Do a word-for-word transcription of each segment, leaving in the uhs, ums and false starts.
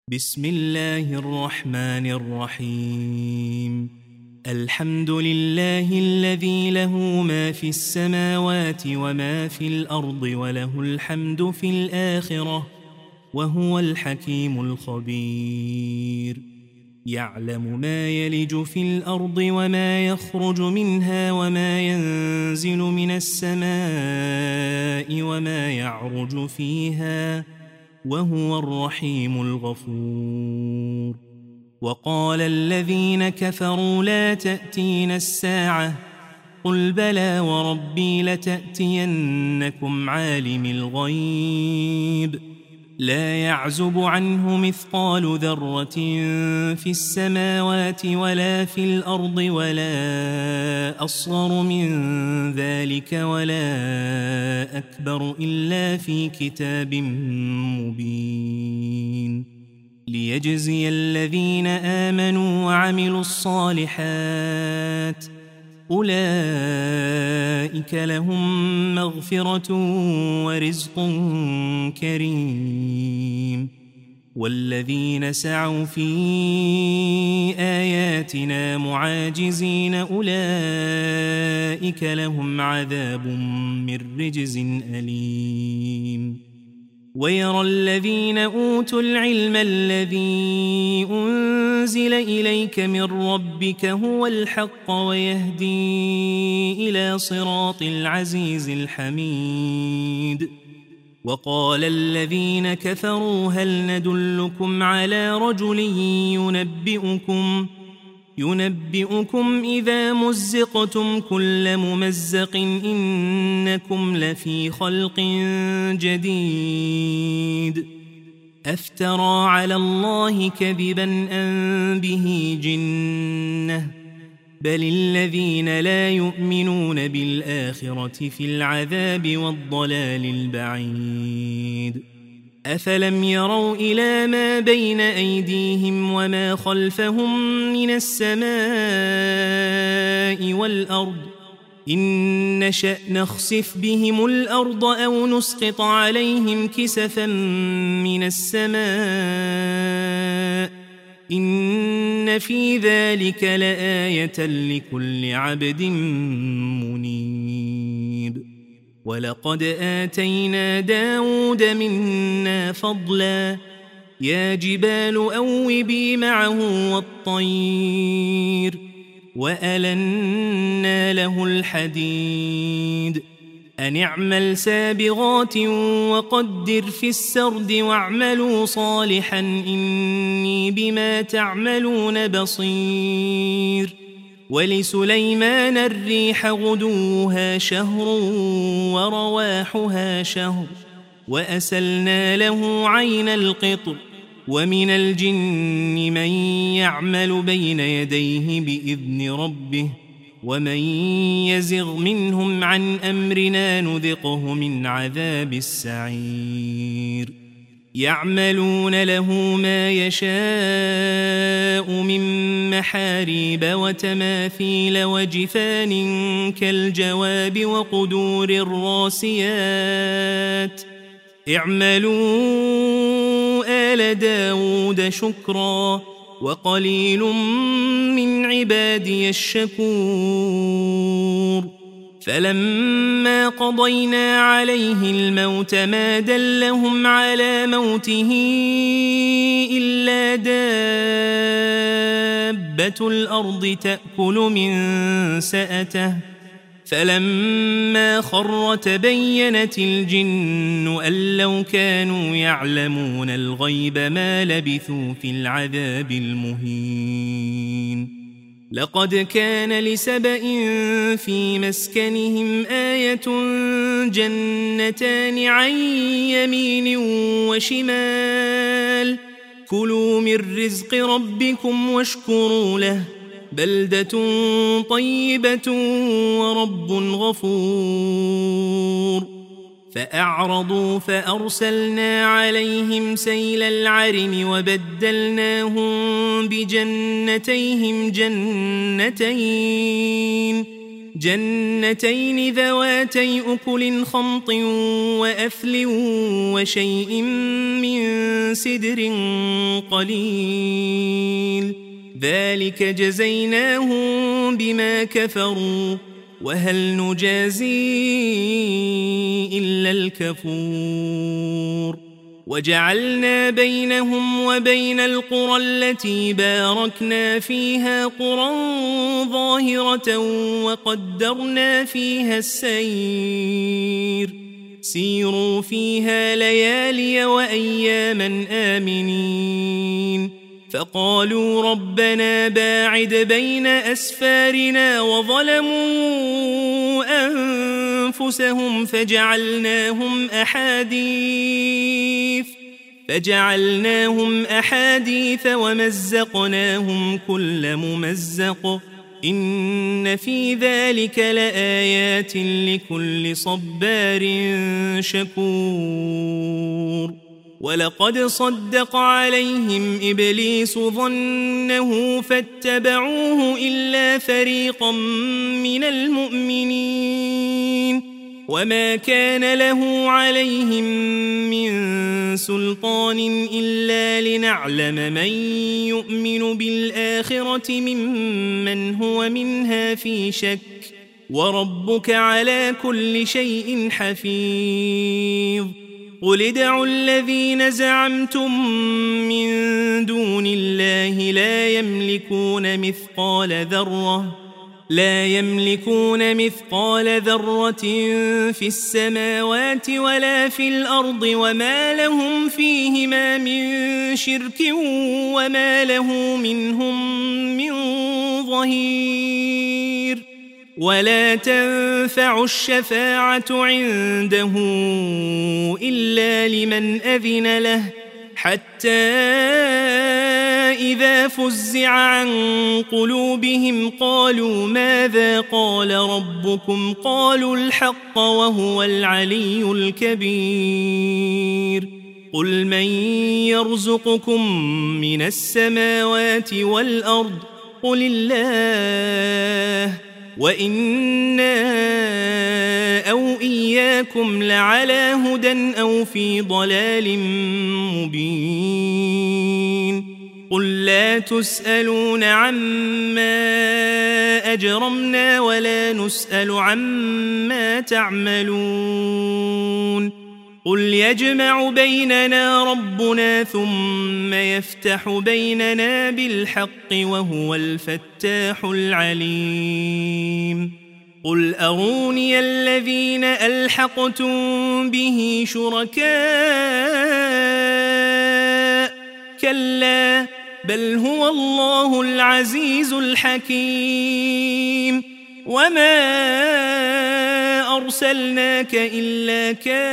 بسم الله الرحمن الرحيم. الحمد لله الذي له ما في السماوات وما في الأرض وله الحمد في الآخرة وهو الحكيم الخبير. يعلم ما يلج في الأرض وما يخرج منها وما ينزل من السماء وما يعرج فيها وهو الرحيم الغفور. وقال الذين كفروا لا تأتين الساعة قل بلى وربي لتأتينكم عالم الغيب لا يعزب عنه مثقال ذرة في السماوات ولا في الأرض ولا أصغر من ذلك ولا أكبر إلا في كتاب مبين ليجزي الذين آمنوا وعملوا الصالحات أولئك لهم مغفرة ورزق كريم. والذين سعوا في آياتنا معاجزين أولئك لهم عذاب من رجز أليم. ويرى الذين أوتوا العلم الذي أنزل إليك من ربك هو الحق ويهدي إلى صراط العزيز الحميد. وقال الذين كفروا هل ندلكم على رجل ينبئكم ينبئكم إذا مزقتم كل ممزق إنكم لفي خلق جديد أفترى على الله كذبا أم به جنة بل الذين لا يؤمنون بالآخرة في العذاب والضلال البعيد. أفلم يروا إلى ما بين أيديهم وما خلفهم من السماء والأرض إن نشأ نخسف بهم الأرض أو نسقط عليهم كسفا من السماء إن في ذلك لآية لكل عبد منيب. ولقد آتينا داود منا فضلا يا جبال أوبي معه والطير وألنا له الحديد أن اعمل سابغات وقدر في السرد واعملوا صالحا إني بما تعملون بصير. ولسليمان الريح غدوها شهر ورواحها شهر وأسلنا له عين القطر ومن الجن من يعمل بين يديه بإذن ربه ومن يزغ منهم عن أمرنا نذقه من عذاب السعير. يعملون له ما يشاء من محاريب وتماثيل وجفان كالجواب وقدور الراسيات اعملوا آل داود شكرا وقليل من عبادي الشكور. فلما قضينا عليه الموت ما دلهم على موته إلا دابة الأرض تأكل من سأته فلما خر تبينت الجن أن لو كانوا يعلمون الغيب ما لبثوا في العذاب المهين. لقد كان لسبإ في مسكنهم آية جنتان عن يمين وشمال كلوا من رزق ربكم واشكروا له بلدة طيبة ورب غفور. فأعرضوا فأرسلنا عليهم سيل العرم وبدلناهم بجنتيهم جنتين جنتين ذواتي أكل خمط وأثل وشيء من سدر قليل ذلك جزيناهم بما كفروا وهل نجازي إلا الكفور وجعلنا بينهم وبين القرى التي باركنا فيها قرى ظاهرة وقدرنا فيها السير سيروا فيها ليالي وأياما آمنين فقالوا ربنا باعد بين أسفارنا وظلموا أنفسهم فجعلناهم أحاديث فجعلناهم أحاديث ومزقناهم كل ممزق إن في ذلك لآيات لكل صبار شكور ولقد صدق عليهم إبليس ظنه فاتبعوه إلا فريقا من المؤمنين وما كان له عليهم من سلطان إلا لنعلم من يؤمن بالآخرة ممن هو منها في شك وربك على كل شيء حفيظ قل ادعوا الذين زعمتم من دون الله لا يملكون مثقال ذرة لا يملكون مثقال ذرة في السماوات ولا في الأرض وما لهم فيهما من شرك وما له منهم من ظهير ولا تنفع الشفاعة عنده إلا لمن أذن له حتى إذا فزع عن قلوبهم قالوا ماذا قال ربكم قالوا الحق وهو العلي الكبير قل من يرزقكم من السماوات والأرض قل الله وإنا أو إياكم لعلى هدى أو في ضلال مبين قل لا تسألون عما أجرمنا ولا نسأل عما تعملون قل يجمع بيننا ربنا ثم يفتح بيننا بالحق وهو الفتاح العليم قل أروني الذين ألحقتم به شركاء كلا بل هو الله العزيز الحكيم وما أرسلناك إلا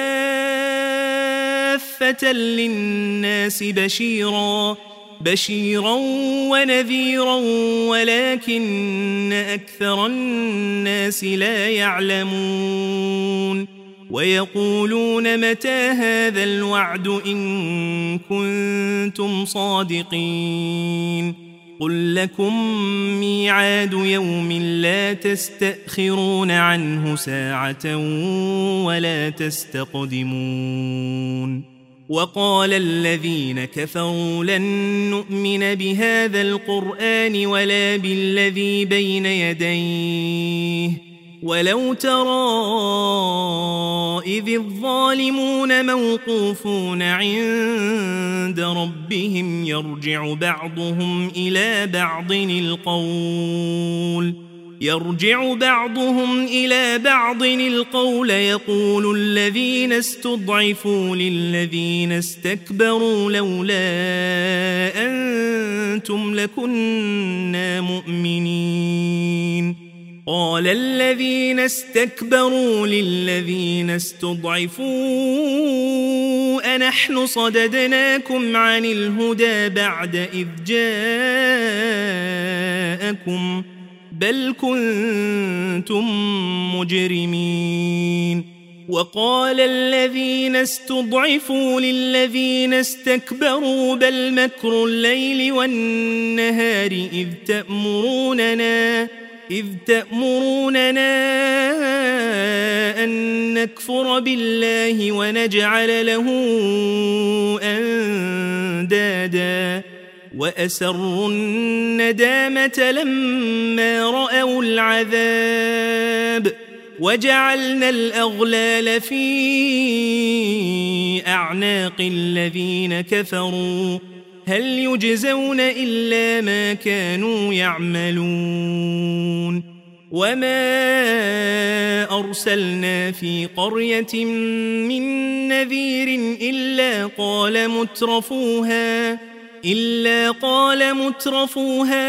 كافة للناس بشيرا بشيرا ونذيرا ولكن أكثر الناس لا يعلمون ويقولون متى هذا الوعد إن كنتم صادقين قل لكم ميعاد يوم لا تستأخرون عنه ساعة ولا تستقدمون وقال الذين كفروا لن نؤمن بهذا القرآن ولا بالذي بين يديه ولو ترى إذ الظالمون موقوفون عند ربهم يرجع بعضهم إلى بعض القول يرجع بعضهم إلى بعض القول يقول الذين استضعفوا للذين استكبروا لولا أنتم لكنا مؤمنين قال الذين استكبروا للذين استضعفوا أنحن صددناكم عن الهدى بعد إذ جاءكم بل كنتم مجرمين وقال الذين استضعفوا للذين استكبروا بل مكر الليل والنهار إذ تأمروننا إذ تأمروننا أن نكفر بالله ونجعل له أندادا وأسروا الندامة لما رأوا العذاب وجعلنا الأغلال في أعناق الذين كفروا هل يجزون إلا ما كانوا يعملون وما أرسلنا في قرية من نذير إلا قال مترفوها إلا قال مترفوها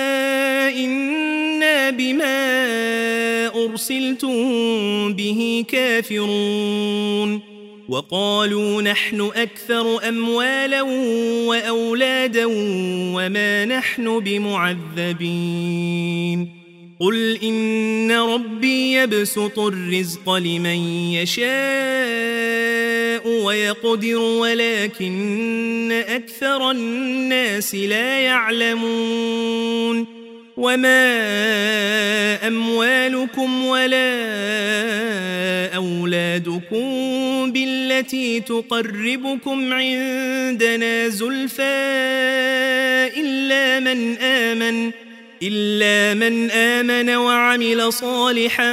إنا بما أرسلتم به كافرون وقالوا نحن أكثر أموالا وأولادا وما نحن بمعذبين قل إن ربي يبسط الرزق لمن يشاء ويقدر ولكن أكثر الناس لا يعلمون وما أموالكم ولا أولادكم بالتي تقربكم عندنا زلفى إلا من آمن إلا من آمن وعمل صالحا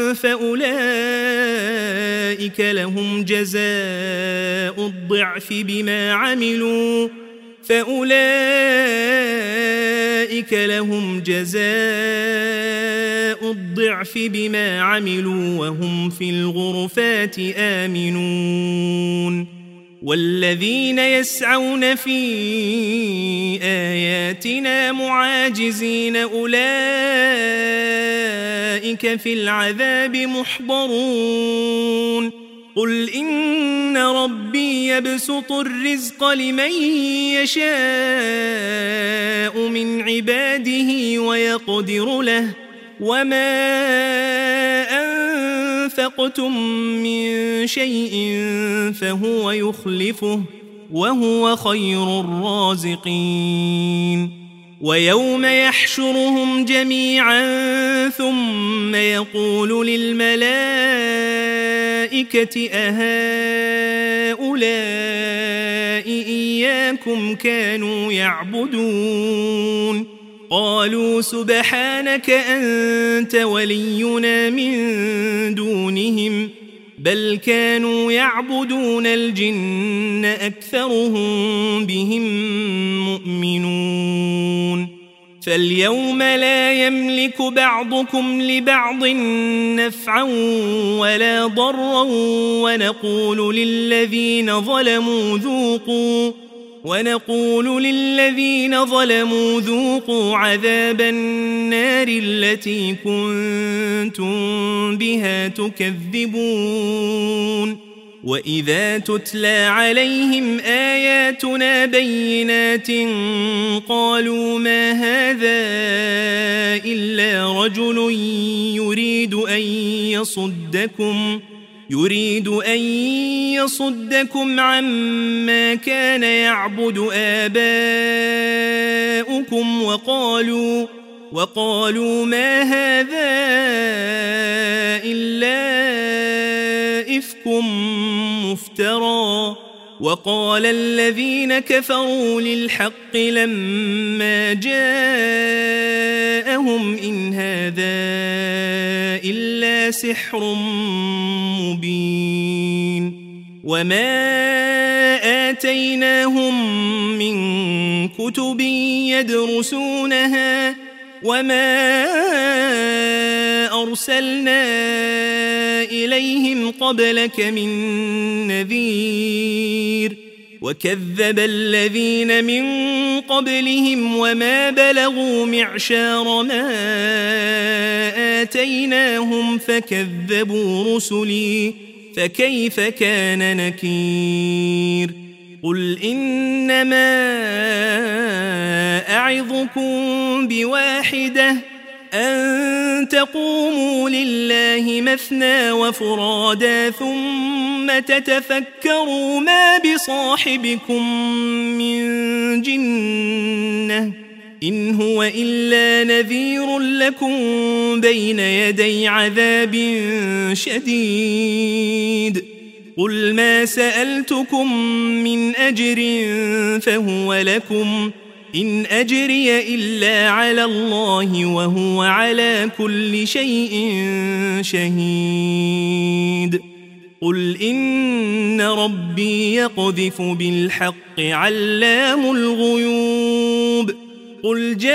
فأولئك لهم جزاء الضعف بما عملوا فأولئك لهم جزاء الضعف بما عملوا وهم في الغرفات آمنون والذين يسعون في آياتنا معاجزين أولئك في العذاب محضرون قل إن ربي يبسط الرزق لمن يشاء من عباده ويقدر له وما أنفقتم من شيء فهو يخلفه وهو خير الرازقين ويوم يحشرهم جميعا ثم يقول للملائكة أهؤلاء إياكم كانوا يعبدون قالوا سبحانك أنت ولينا من دونهم بل كانوا يعبدون الجن أكثرهم بهم مؤمنون فاليوم لا يملك بعضكم لبعض نفعا ولا ضرا ونقول للذين ظلموا ذوقوا ونقول للذين ظلموا ذوقوا عذاب النار التي كنتم بها تكذبون وإذا تتلى عليهم آياتنا بينات قالوا ما هذا إلا رجل يريد أن يصدكم يريد أن يصدكم عما كان يعبد آباؤكم وقالوا وقالوا ما هذا إلا إفك مفترى وقال الذين كفروا للحق لما جاءهم إن هذا إلا سحر مبين وما آتيناهم من كتب يدرسونها وما أرسلنا إليهم قبلك من نذير وكذب الذين من قبلهم وما بلغوا معشار ما آتيناهم فكذبوا رسلي فكيف كان نكير قل إنما أعظكم بواحدة أن تقوموا لله مثنى وفرادا ثم تتفكروا ما بصاحبكم من جنة إن هو إلا نذير لكم بين يدي عذاب شديد قل ما سألتكم من أجر فهو لكم إن أجري إلا على الله وهو على كل شيء شهيد قل إن ربي يقذف بالحق علام الغيوب قل جاء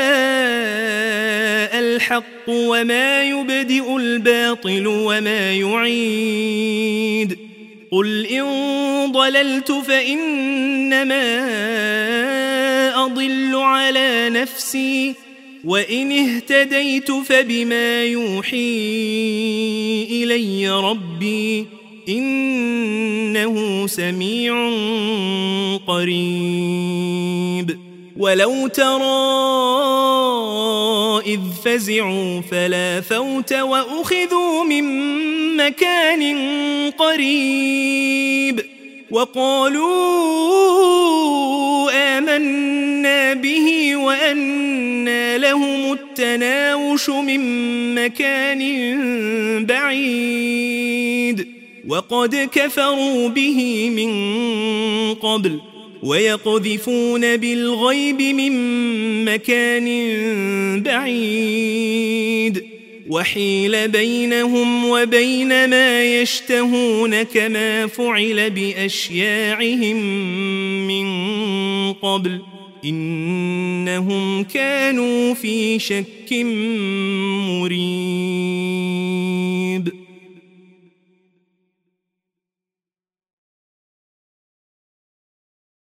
الحق وما يبدئ الباطل وما يعيد قل إن ضللت فإنما أضل على نفسي وإن اهتديت فبما يوحي إلي ربي إنه سميع قريب ولو ترى إذ فزعوا فلا فوت وأخذوا من مكان قريب وقالوا آمنا به وأنى لهم التناوش من مكان بعيد وقد كفروا به من قبل ويقذفون بالغيب من مكان بعيد وحيل بينهم وبين ما يشتهون كما فعل بأشياعهم من قبل إنهم كانوا في شك مريب.